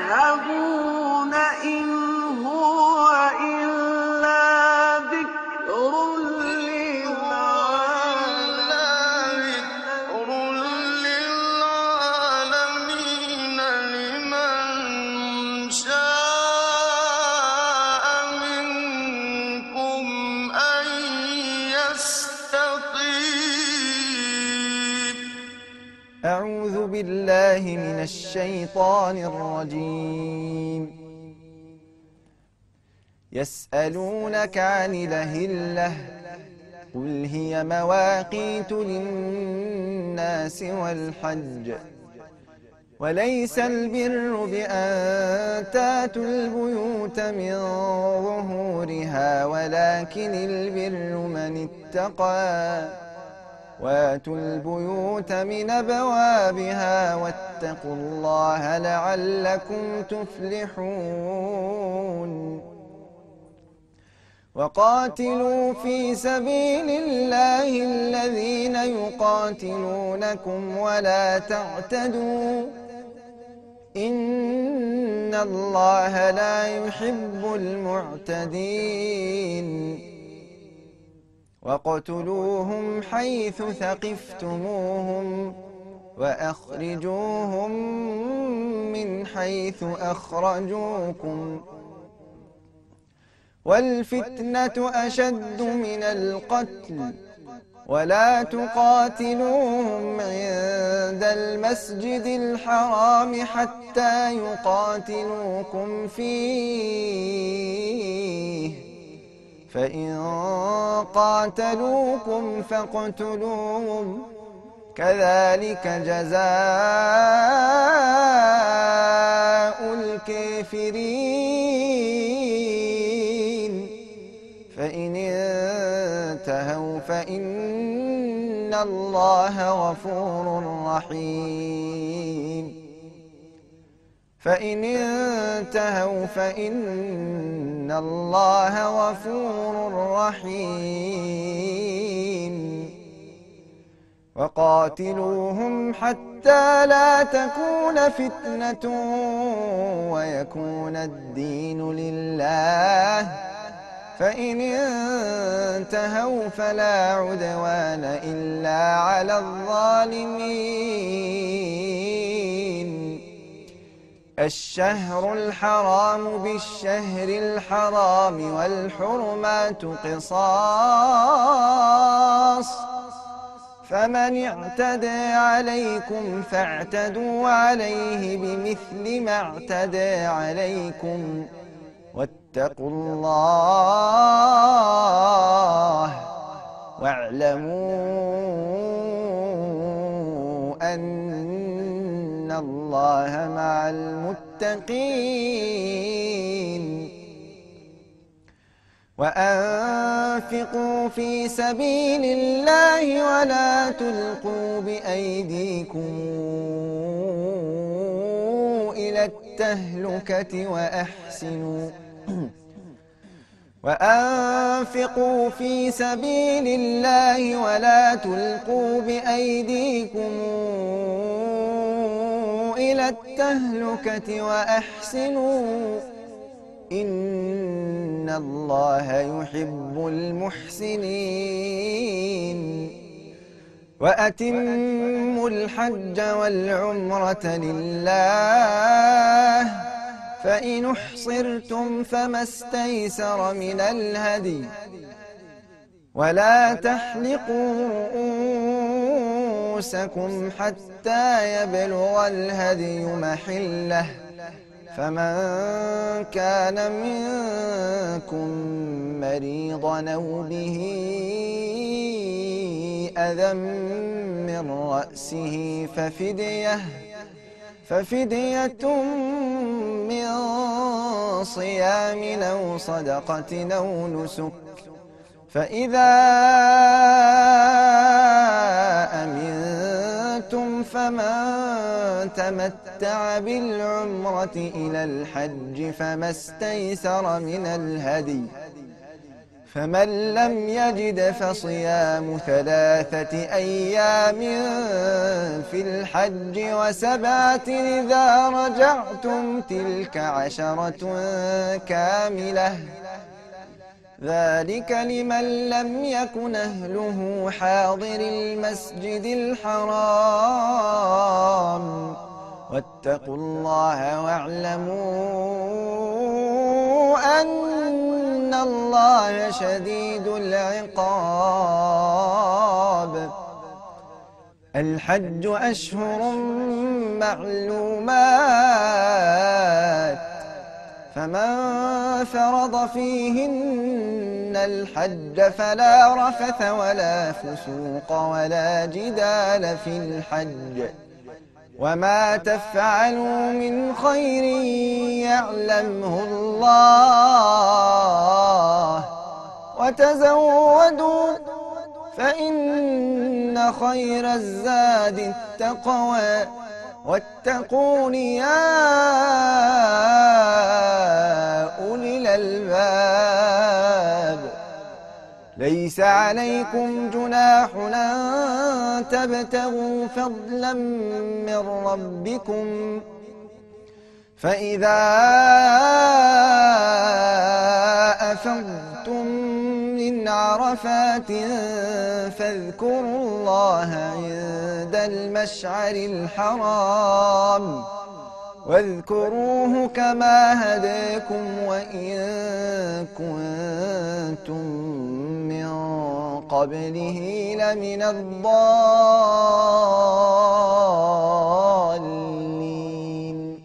تذهبون إن هو إلا ذكر للعالمين لمن شاء منكم أن يستقيم. أعوذ بالله من الشيطان الرجيم. يسألونك عن الأهلة قل هي مواقيت للناس والحج وليس البر بأن تاتوا البيوت من ظهورها ولكن البر من اتقى واتوا البيوت من أبوابها واتقوا الله لعلكم تفلحون. وقاتلوا في سبيل الله الذين يقاتلونكم ولا تعتدوا إن الله لا يحب المعتدين. وَاقْتُلُوهُمْ حَيْثُ ثَقِفْتُمُوهُمْ وَأَخْرِجُوهُمْ مِنْ حَيْثُ أَخْرَجُوكُمْ وَالْفِتْنَةُ أَشَدُّ مِنَ الْقَتْلِ وَلَا تُقَاتِلُوهُمْ عِندَ الْمَسْجِدِ الْحَرَامِ حَتَّى يُقَاتِلُوكُمْ فِيهِ فإن قاتلوكم فاقتلوهم كذلك جزاء الكافرين. فإن انتهوا فإن الله غفور رحيم. فإن انتهوا فإن الله غفور رحيم. وقاتلوهم حتى لا تكون فتنة ويكون الدين لله فإن انتهوا فلا عدوان إلا على الظالمين. الشهر الحرام بالشهر الحرام والحرمات قصاص فمن اعتدى عليكم فاعتدوا عليه بمثل ما اعتدى عليكم واتقوا الله واعلموا أن الله مع المتقين. وأنفقوا في سبيل الله ولا تلقوا بأيديكم إلى التهلكة وأحسنوا وأنفقوا في سبيل الله ولا تلقوا بأيديكم إلى التهلكة وأحسنوا إن الله يحب المحسنين. وأتموا الحج والعمرة لله فإن احصرتم فما استيسر من الهدي ولا تحلقوا رؤوسكم حتى يبلغ الهدي محله فمن كان منكم مريضا أو به أذى من رأسه ففدية من صيام أو صدقة أو نسك فإذا أمنتم فمن تمتع بالعمرة إلى الحج فما استيسر من الهدي فمن لم يجد فصيام 3 أيام في الحج و7 إذا رجعتم تلك 10 كاملة ذلك لمن لم يكن أهله حاضر المسجد الحرام واتقوا الله واعلموا أن الله شديد العقاب. الحج أشهر معلومات فمن فرض فيهن الحج فلا رفث ولا فسوق ولا جدال في الحج وما تفعلوا من خير يعلمه الله وتزودوا فإن خير الزاد التقوى واتقون يا أولي الألباب. ليس عليكم جناح أن تبتغوا فضلا من ربكم فإذا أفضتم من عرفات فاذكروا الله عند المشعر الحرام واذكروه كما هداكم وإن كنتم من قبله لمن الضالين.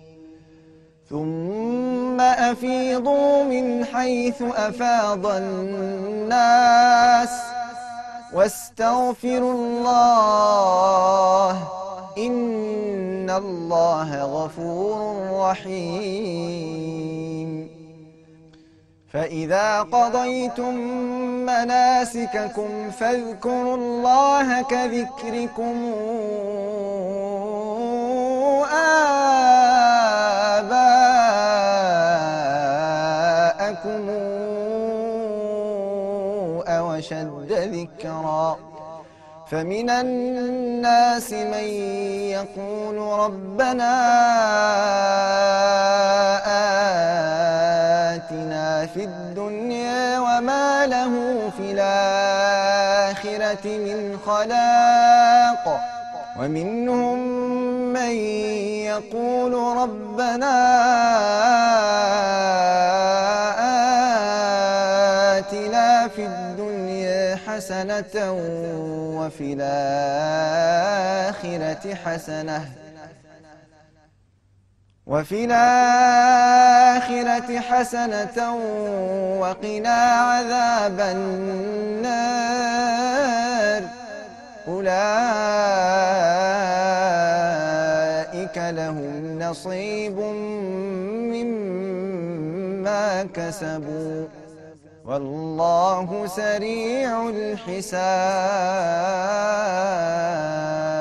ثم أفيضوا من حيث أفاض الناس واستغفروا الله إن الله غفور رحيم. فإذا قضيتم مناسككم فاذكروا الله كذكركم آباءكم أو أشد ذكرا فمن الناس من يقول ربنا آتنا في الدنيا وما له في الآخرة من خلاق ومنهم من يقول ربنا آتنا في الدنيا حسنة وفي الآخرة حسنة وقنا عذاب النار. أولئك لهم نصيب مما كسبوا والله سريع الحساب.